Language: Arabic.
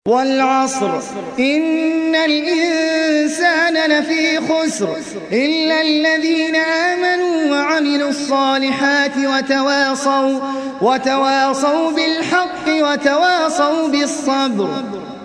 والعصر إن الإنسان لفي خسر إلا الذين آمنوا وعملوا الصالحات وتواصوا بالحق وتواصوا بالصبر.